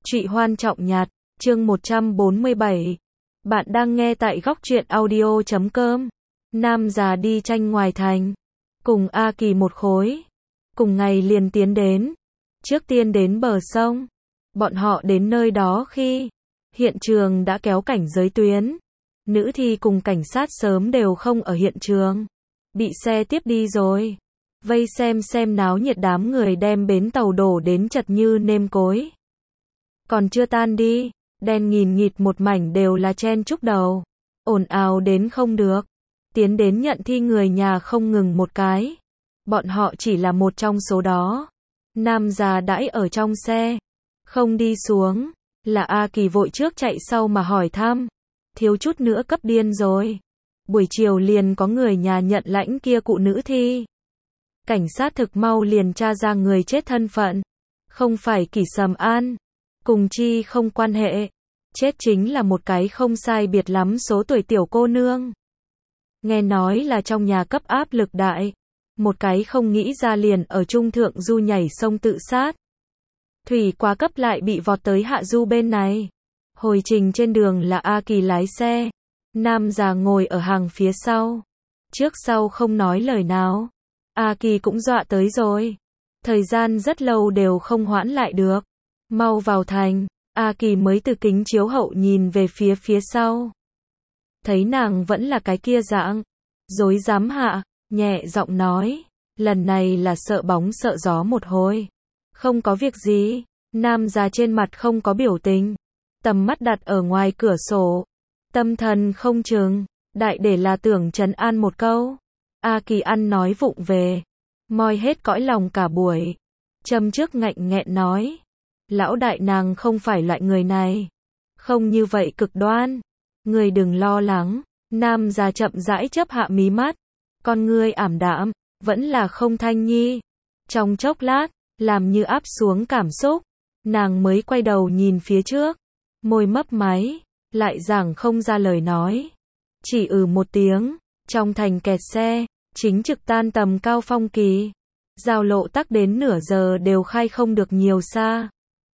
Trụy Hoan Trọng Nhạt, chương 147. Bạn đang nghe tại góc truyện audio.com. Nam già đi tranh ngoài thành. Cùng A Kỳ một khối. Cùng ngày liền tiến đến. Trước tiên đến bờ sông. Bọn họ đến nơi đó khi hiện trường đã kéo cảnh giới tuyến. Nữ thi cùng cảnh sát sớm đều không ở hiện trường. Bị xe tiếp đi rồi. Vây xem náo nhiệt đám người đem bến tàu đổ đến chật như nêm cối. Còn chưa tan đi, đen nghìn nghịt một mảnh đều là chen chúc đầu. Ồn ào đến không được. Tiến đến nhận thi người nhà không ngừng một cái. Bọn họ chỉ là một trong số đó. Nam già đãi ở trong xe. Không đi xuống. Là A Kỳ vội trước chạy sau mà hỏi thăm. Thiếu chút nữa cấp điên rồi. Buổi chiều liền có người nhà nhận lãnh kia cụ nữ thi. Cảnh sát thực mau liền tra ra người chết thân phận. Không phải Kỷ Sầm An. Cùng chi không quan hệ. Chết chính là một cái không sai biệt lắm số tuổi tiểu cô nương. Nghe nói là trong nhà cấp áp lực đại. Một cái không nghĩ ra liền ở trung thượng du nhảy sông tự sát. Thủy quá cấp lại bị vọt tới hạ du bên này. Hồi trình trên đường là A Kỳ lái xe. Nam già ngồi ở hàng phía sau. Trước sau không nói lời nào. A Kỳ cũng dọa tới rồi. Thời gian rất lâu đều không hoãn lại được. Mau vào thành. A Kỳ mới từ kính chiếu hậu nhìn về phía sau. Thấy nàng vẫn là cái kia dạng. Dối dám hạ. Nhẹ giọng nói. Lần này là sợ bóng sợ gió một hồi. Không có việc gì. Nam già trên mặt không có biểu tình. Tầm mắt đặt ở ngoài cửa sổ. Tâm thần không chừng. Đại để là tưởng trấn an một câu. A Kỳ ăn nói vụng về. Moi hết cõi lòng cả buổi. Châm trước ngạnh nghẹn nói. Lão đại nàng không phải loại người này. Không như vậy cực đoan. Người đừng lo lắng. Nam già chậm rãi chớp hạ mí mắt. Con ngươi ảm đạm. Vẫn là không thanh nhi. Trong chốc lát. Làm như áp xuống cảm xúc. Nàng mới quay đầu nhìn phía trước. Môi mấp máy. Lại giảng không ra lời nói. Chỉ một tiếng. Trong thành kẹt xe. Chính trực tan tầm cao phong kỳ. Giao lộ tắc đến nửa giờ đều khai không được nhiều xa.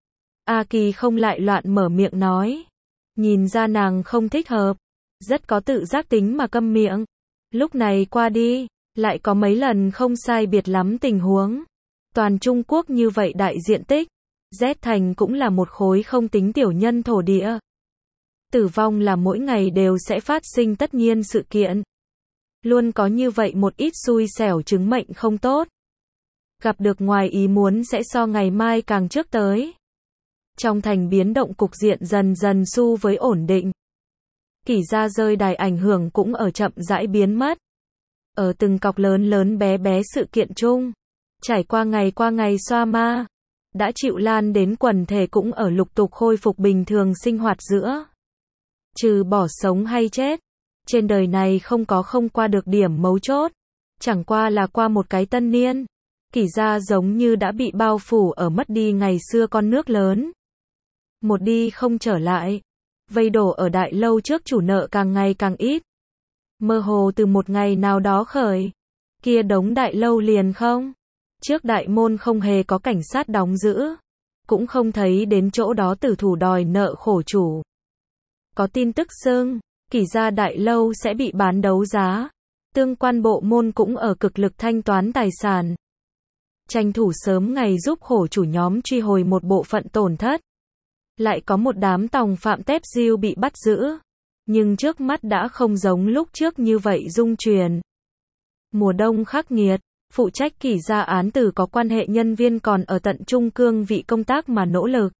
A Kỳ không lại loạn mở miệng nói. Nhìn ra nàng không thích hợp. Rất có tự giác tính mà câm miệng. Lúc này qua đi. Lại có mấy lần không sai biệt lắm tình huống. Toàn Trung Quốc như vậy đại diện tích. Z thành cũng là một khối không tính tiểu nhân thổ địa. Tử vong là mỗi ngày đều sẽ phát sinh tất nhiên sự kiện. Luôn có như vậy một ít xui xẻo chứng mệnh không tốt. Gặp được ngoài ý muốn sẽ so ngày mai càng trước tới. Trong thành biến động cục diện dần dần xu với ổn định. Kỷ gia rơi đài ảnh hưởng cũng ở chậm rãi biến mất. Ở từng cọc lớn bé bé sự kiện chung. Trải qua ngày xoa ma. Đã chịu lan đến quần thể cũng ở lục tục khôi phục bình thường sinh hoạt giữa. Trừ bỏ sống hay chết. Trên đời này không qua được điểm mấu chốt. Chẳng qua là qua một cái tân niên. Kỷ gia giống như đã bị bao phủ ở mất đi ngày xưa con nước lớn. Một đi không trở lại. Vây đổ ở đại lâu trước chủ nợ càng ngày càng ít. Mơ hồ từ một ngày nào đó khởi. Kia đống đại lâu liền không. Trước đại môn không hề có cảnh sát đóng giữ. Cũng không thấy đến chỗ đó tử thủ đòi nợ khổ chủ. Có tin tức xưng. Kỷ gia đại lâu sẽ bị bán đấu giá. Tương quan bộ môn cũng ở cực lực thanh toán tài sản. Tranh thủ sớm ngày giúp khổ chủ nhóm truy hồi một bộ phận tổn thất. Lại có một đám tòng phạm tép diêu bị bắt giữ. Nhưng trước mắt đã không giống lúc trước như vậy dung truyền. Mùa đông khắc nghiệt. Phụ trách Kỷ gia án tử có quan hệ nhân viên còn ở tận trung cương vị công tác mà nỗ lực.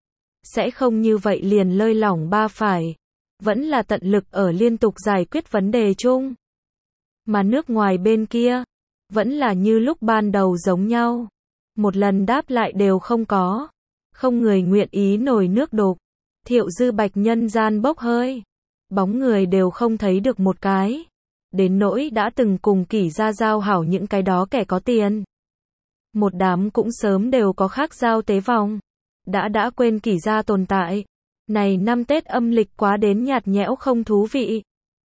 Sẽ không như vậy liền lơi lỏng ba phải. Vẫn là tận lực ở liên tục giải quyết vấn đề chung. Mà nước ngoài bên kia. Vẫn là như lúc ban đầu giống nhau. Một lần đáp lại đều không có. Không người nguyện ý nổi nước đục. Thiệu dư bạch nhân gian bốc hơi. Bóng người đều không thấy được một cái. Đến nỗi đã từng cùng Kỷ gia giao hảo những cái đó kẻ có tiền. Một đám cũng sớm đều có khác giao tế vòng. Đã quên Kỷ gia tồn tại. Này năm Tết âm lịch quá đến nhạt nhẽo không thú vị.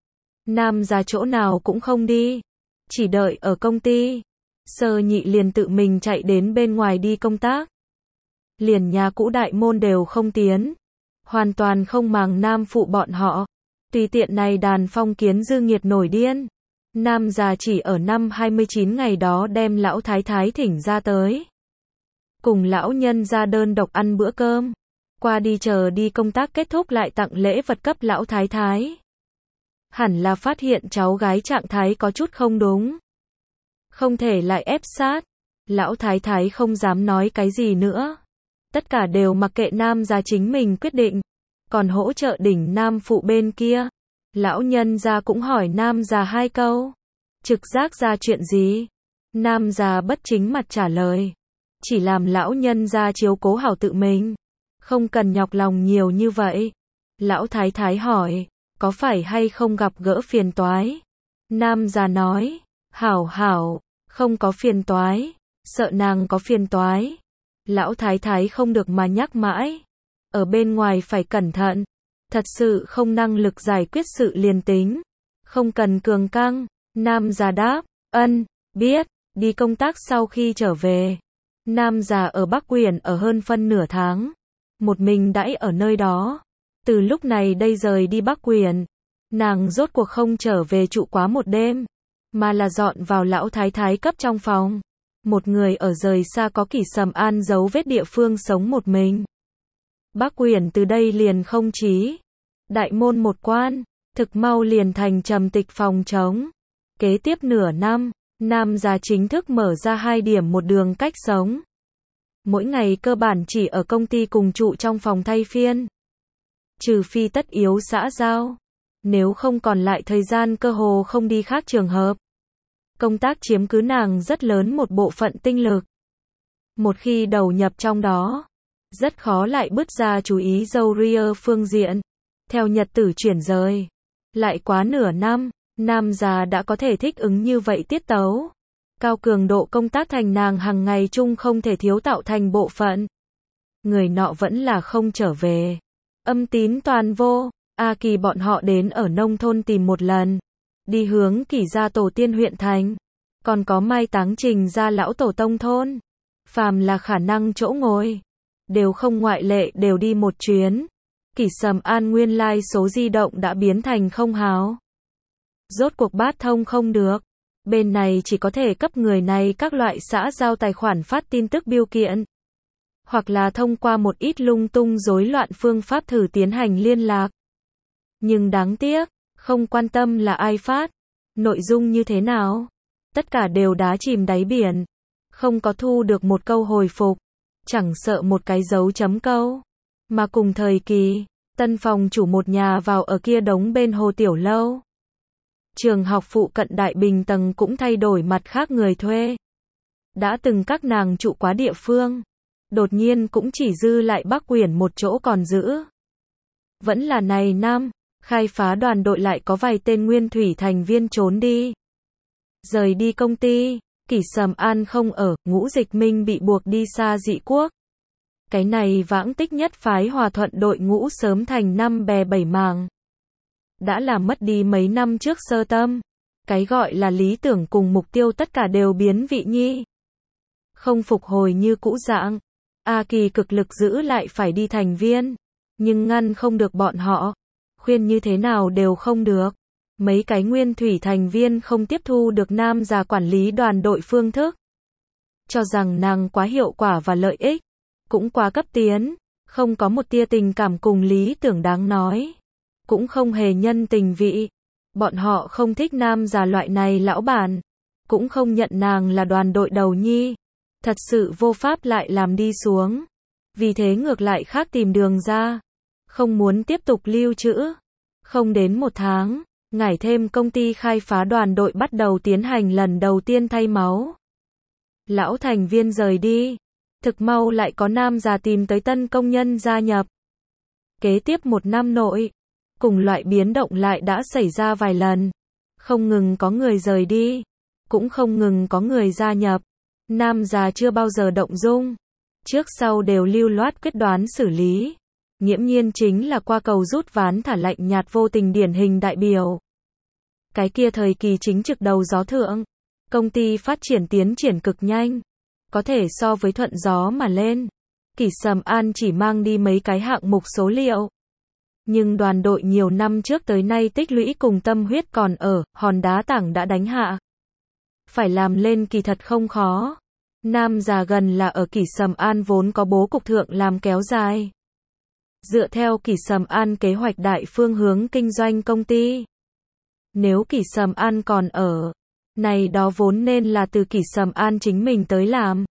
Nam ra chỗ nào cũng không đi. Chỉ đợi ở công ty. Sơ nhị liền tự mình chạy đến bên ngoài đi công tác. liền nhà cũ đại môn đều không tiến. Hoàn toàn không màng nam phụ bọn họ. Tùy tiện này đàn phong kiến dư nghiệt nổi điên. Nam già chỉ ở năm 29 ngày đó đem lão thái thái thỉnh ra tới. Cùng lão nhân ra đơn độc ăn bữa cơm. Qua đi chờ đi công tác kết thúc lại tặng lễ vật cấp lão thái thái. Hẳn là phát hiện cháu gái trạng thái có chút không đúng. Không thể lại ép sát. Lão thái thái không dám nói cái gì nữa. Tất cả đều mặc kệ nam gia chính mình quyết định. Còn hỗ trợ đỉnh nam phụ bên kia. Lão nhân gia cũng hỏi nam gia 2 câu. Trực giác ra chuyện gì? Nam gia bất chính mặt trả lời. Chỉ làm lão nhân gia chiếu cố hảo tự mình. Không cần nhọc lòng nhiều như vậy. Lão thái thái hỏi. Có phải hay không gặp gỡ phiền toái? Nam gia nói. Hảo hảo. Không có phiền toái. Sợ nàng có phiền toái. Lão thái thái không được mà nhắc mãi. Ở bên ngoài phải cẩn thận. Thật sự không năng lực giải quyết sự liền tính. Không cần cường căng. Nam già đáp. Ân, biết. Đi công tác sau khi trở về. Nam già ở Bắc Quyển ở hơn phân nửa tháng. Một mình đãi ở nơi đó. Từ lúc này đây rời đi Bắc Quyển. Nàng rốt cuộc không trở về trụ quá một đêm. Mà là dọn vào lão thái thái cấp trong phòng. Một người ở rời xa có Kỷ Sầm An dấu vết địa phương sống một mình. Bắc Quyển từ đây liền không chí. Đại môn một quan, thực mau liền thành trầm tịch phòng trống. Kế tiếp nửa năm, nam gia chính thức mở ra 2 điểm một đường cách sống. Mỗi ngày cơ bản chỉ ở công ty cùng trụ trong phòng thay phiên. Trừ phi tất yếu xã giao. Nếu không còn lại thời gian cơ hồ không đi khác trường hợp. Công tác chiếm cứ nàng rất lớn một bộ phận tinh lực. Một khi đầu nhập trong đó, rất khó lại bứt ra chú ý dâu ria phương diện. Theo nhật tử chuyển rời, lại quá nửa năm, nam già đã có thể thích ứng như vậy tiết tấu. Cao cường độ công tác thành nàng hàng ngày chung không thể thiếu tạo thành bộ phận. Người nọ vẫn là không trở về. Âm tín toàn vô, A Kỳ bọn họ đến ở nông thôn tìm một lần. Đi hướng Kỷ gia tổ tiên huyện thành. Còn có mai táng Trình gia lão tổ tông thôn. Phàm là khả năng chỗ ngồi. Đều không ngoại lệ đều đi một chuyến. Kỷ Sầm An nguyên lai số di động đã biến thành không hào. Rốt cuộc bát thông không được. Bên này chỉ có thể cấp người này các loại xã giao tài khoản phát tin tức bưu kiện. Hoặc là thông qua một ít lung tung rối loạn phương pháp thử tiến hành liên lạc. Nhưng đáng tiếc, không quan tâm là ai phát, nội dung như thế nào. Tất cả đều đá chìm đáy biển. Không có thu được một câu hồi phục. Chẳng sợ một cái dấu chấm câu. Mà cùng thời kỳ, tân phòng chủ một nhà vào ở kia đống bên hồ tiểu lâu. Trường học phụ cận Đại Bình tầng cũng thay đổi mặt khác người thuê. Đã từng các nàng trụ quá địa phương. Đột nhiên cũng chỉ dư lại Bắc Quyển một chỗ còn giữ. Vẫn là này năm, khai phá đoàn đội lại có vài tên nguyên thủy thành viên trốn đi. Rời đi công ty, Kỷ Sầm An không ở, Ngũ Dịch Minh bị buộc đi xa dị quốc. Cái này vãng tích nhất phái hòa thuận đội ngũ sớm thành 5 bè 7 mảng. Đã làm mất đi mấy năm trước sơ tâm. Cái gọi là lý tưởng cùng mục tiêu tất cả đều biến vị nhi. Không phục hồi như cũ dạng. A Kỳ cực lực giữ lại phải đi thành viên. Nhưng ngăn không được bọn họ. Khuyên như thế nào đều không được. Mấy cái nguyên thủy thành viên không tiếp thu được nam già quản lý đoàn đội phương thức. Cho rằng nàng quá hiệu quả và lợi ích. Cũng quá cấp tiến. Không có một tia tình cảm cùng lý tưởng đáng nói. Cũng không hề nhân tình vị. Bọn họ không thích nam già loại này lão bản. Cũng không nhận nàng là đoàn đội đầu nhi. Thật sự vô pháp lại làm đi xuống. Vì thế ngược lại khác tìm đường ra. Không muốn tiếp tục lưu trữ. Không đến 1 tháng, ngải thêm công ty khai phá đoàn đội bắt đầu tiến hành lần đầu tiên thay máu. Lão thành viên rời đi. Thực mau lại có nam già tìm tới tân công nhân gia nhập. Kế tiếp 1 năm nội, cùng loại biến động lại đã xảy ra vài lần. Không ngừng có người rời đi, cũng không ngừng có người gia nhập. Nam già chưa bao giờ động dung. Trước sau đều lưu loát quyết đoán xử lý. Nghiễm nhiên chính là qua cầu rút ván thả lạnh nhạt vô tình điển hình đại biểu. Cái kia thời kỳ chính trực đầu gió thượng. Công ty phát triển tiến triển cực nhanh. Có thể so với thuận gió mà lên. Kỷ Sầm An chỉ mang đi mấy cái hạng mục số liệu. Nhưng đoàn đội nhiều năm trước tới nay tích lũy cùng tâm huyết còn ở, hòn đá tảng đã đánh hạ. Phải làm lên kỳ thật không khó. Nam già gần là ở Kỷ Sầm An vốn có bố cục thượng làm kéo dài. Dựa theo Kỷ Sầm An kế hoạch đại phương hướng kinh doanh công ty. Nếu Kỷ Sầm An còn ở, này đó vốn nên là từ Kỷ Sầm An chính mình tới làm.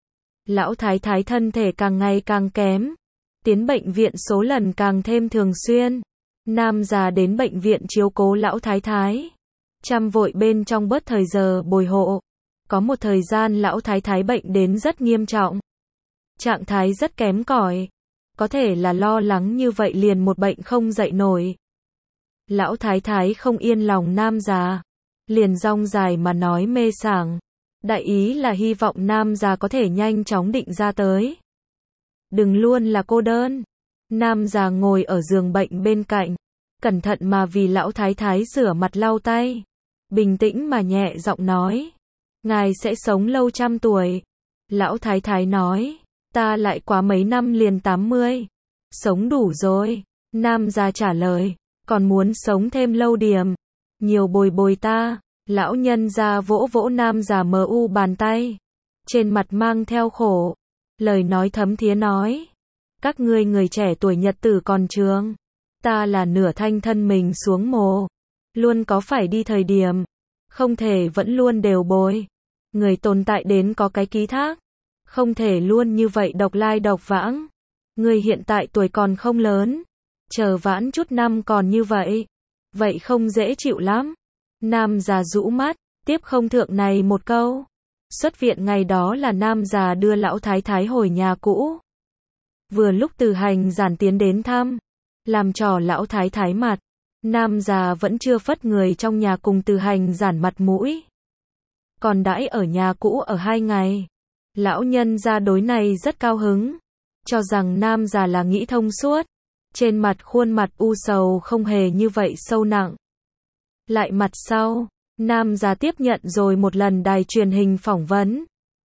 Lão thái thái thân thể càng ngày càng kém. Tiến bệnh viện số lần càng thêm thường xuyên. Nam già đến bệnh viện chiếu cố lão thái thái. Chăm vội bên trong bớt thời giờ bồi hộ. Có một thời gian lão thái thái bệnh đến rất nghiêm trọng. Trạng thái rất kém cỏi. Có thể là lo lắng như vậy liền một bệnh không dậy nổi. Lão thái thái không yên lòng nam già. Liền rong dài mà nói mê sảng. Đại ý là hy vọng nam già có thể nhanh chóng định ra tới. Đừng luôn là cô đơn. Nam già ngồi ở giường bệnh bên cạnh. Cẩn thận mà vì lão thái thái rửa mặt lau tay. Bình tĩnh mà nhẹ giọng nói. Ngài sẽ sống lâu trăm tuổi. Lão thái thái nói. Ta lại quá mấy năm liền 80. Sống đủ rồi. Nam già trả lời. Còn muốn sống thêm lâu điểm. Nhiều bồi bồi ta. Lão nhân già vỗ vỗ nam già mờ u bàn tay. Trên mặt mang theo khổ. Lời nói thấm thía nói. Các ngươi người trẻ tuổi nhật tử còn trường. Ta là nửa thanh thân mình xuống mồ. Luôn có phải đi thời điểm. Không thể vẫn luôn đều bồi. Người tồn tại đến có cái ký thác. Không thể luôn như vậy độc lai độc vãng. Người hiện tại tuổi còn không lớn. Chờ vãn chút năm còn như vậy. Vậy không dễ chịu lắm. Nam già rũ mắt. Tiếp không thượng này một câu. Xuất viện ngày đó là nam già đưa lão thái thái hồi nhà cũ. Vừa lúc Từ Hành Giản tiến đến thăm. Làm trò lão thái thái mặt. Nam già vẫn chưa phất người trong nhà cùng Từ Hành Giản mặt mũi. Còn đãi ở nhà cũ ở 2 ngày. Lão nhân gia đối này rất cao hứng. Cho rằng nam già là nghĩ thông suốt. Trên mặt khuôn mặt u sầu không hề như vậy sâu nặng. Lại mặt sau. Nam già tiếp nhận rồi một lần đài truyền hình phỏng vấn.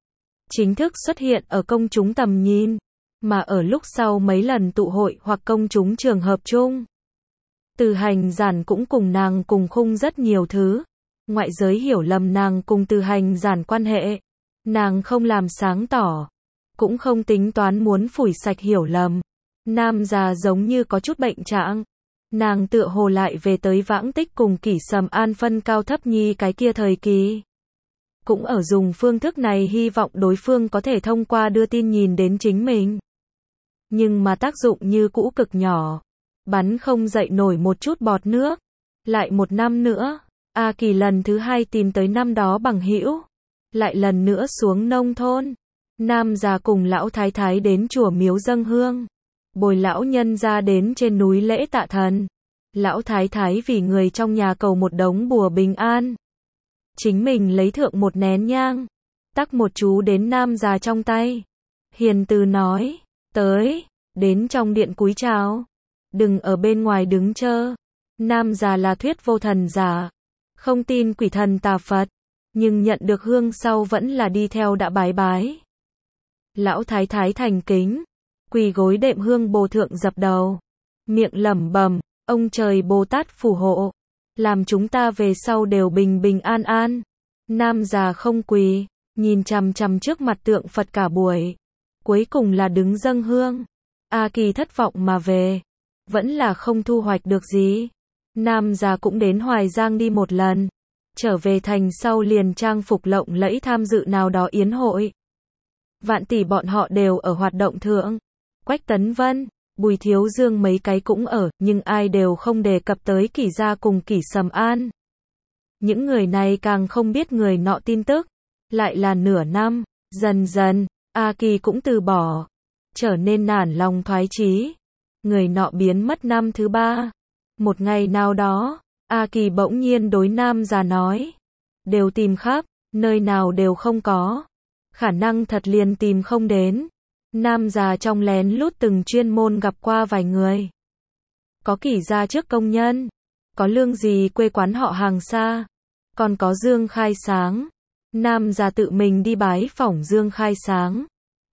Chính thức xuất hiện ở công chúng tầm nhìn. Mà ở lúc sau mấy lần tụ hội hoặc công chúng trường hợp chung. Từ Hành Giản cũng cùng nàng cùng khung rất nhiều thứ. Ngoại giới hiểu lầm nàng cùng Từ Hành Giản quan hệ. Nàng không làm sáng tỏ. Cũng không tính toán muốn phủi sạch hiểu lầm. Nam già giống như có chút bệnh trạng. Nàng tựa hồ lại về tới vãng tích cùng Kỷ Sầm An phân cao thấp nhi cái kia thời kỳ. Cũng ở dùng phương thức này hy vọng đối phương có thể thông qua đưa tin nhìn đến chính mình. Nhưng mà tác dụng như cũ cực nhỏ. Bắn không dậy nổi một chút bọt nước. Lại một năm nữa, A Kỳ lần thứ 2 tìm tới năm đó bằng hữu. Lại lần nữa xuống nông thôn. Nam già cùng lão thái thái đến chùa miếu dâng hương. Bồi lão nhân ra đến trên núi lễ tạ thần. Lão thái thái vì người trong nhà cầu một đống bùa bình an. Chính mình lấy thượng một nén nhang. Tắc một chú đến nam già trong tay. Hiền từ nói. Tới. Đến trong điện cúi chào. Đừng ở bên ngoài đứng chơ. Nam già là thuyết vô thần giả. Không tin quỷ thần tà Phật. Nhưng nhận được hương sau vẫn là đi theo đã bái bái. Lão thái thái thành kính. Quỳ gối đệm hương bồ thượng dập đầu. Miệng lẩm bẩm. Ông trời Bồ Tát phù hộ. Làm chúng ta về sau đều bình bình an an. Nam già không quỳ. Nhìn chằm chằm trước mặt tượng Phật cả buổi. Cuối cùng là đứng dâng hương. A Kỳ thất vọng mà về. Vẫn là không thu hoạch được gì. Nam già cũng đến Hoài Giang đi một lần. Trở về thành sau liền trang phục lộng lẫy tham dự nào đó yến hội. Vạn tỷ bọn họ đều ở hoạt động thượng. Quách Tấn Vân, Bùi Thiếu Dương mấy cái cũng ở, nhưng ai đều không đề cập tới Kỷ gia cùng Kỷ Sầm An. Những người này càng không biết người nọ tin tức. Lại là nửa năm, dần dần, A Kỳ cũng từ bỏ. Trở nên nản lòng thoái chí. Người nọ biến mất năm thứ 3. Một ngày nào đó, A Kỳ bỗng nhiên đối nam già nói. Đều tìm khắp, nơi nào đều không có. Khả năng thật liền tìm không đến. Nam già trong lén lút từng chuyên môn gặp qua vài người. Có Kỷ gia trước công nhân. Có Lương Dì quê quán họ hàng xa. Còn có Dương Khai Sáng. Nam già tự mình đi bái phỏng Dương Khai Sáng.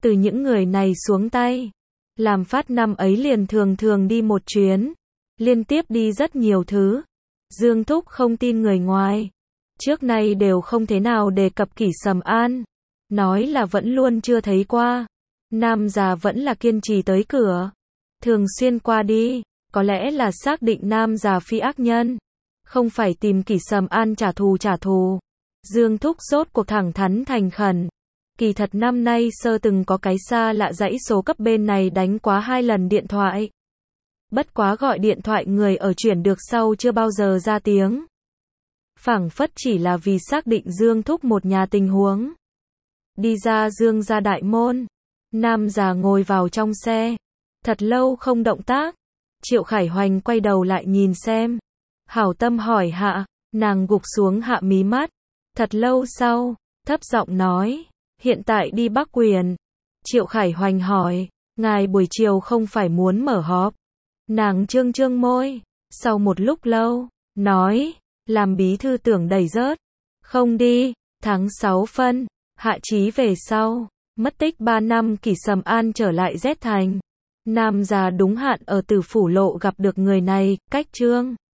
từ những người này xuống tay. Làm Phát năm ấy liền thường thường đi một chuyến, liên tiếp đi rất nhiều thứ. Dương Thúc không tin người ngoài, trước nay đều không thế nào đề cập Kỷ Sầm An, nói là vẫn luôn chưa thấy qua. Nam già vẫn là kiên trì tới cửa, thường xuyên qua đi, có lẽ là xác định nam già phi ác nhân, không phải tìm Kỷ Sầm An trả thù. Dương Thúc rốt cuộc thẳng thắn thành khẩn. Kỳ thật năm nay sơ từng có cái xa lạ dãy số cấp bên này đánh quá 2 lần điện thoại. Bất quá gọi điện thoại người ở chuyển được sau chưa bao giờ ra tiếng. Phảng phất chỉ là vì xác định Dương Thúc một nhà tình huống. Đi ra Dương gia đại môn, nam già ngồi vào trong xe, thật lâu không động tác. Triệu Khải Hoành quay đầu lại nhìn xem, hảo tâm hỏi hạ, nàng gục xuống hạ mí mắt. Thật lâu sau, thấp giọng nói, hiện tại đi Bắc Quyền. Triệu Khải Hoành hỏi, ngài buổi chiều không phải muốn mở họp? Nàng trương trương môi, sau một lúc lâu, nói, làm bí thư tưởng đẩy rớt. Không đi, tháng 6 phân, hạ chí về sau, mất tích 3 năm Kỷ Sầm An trở lại Z thành. Nam già đúng hạn ở Tử Phủ Lộ gặp được người này, cách Trương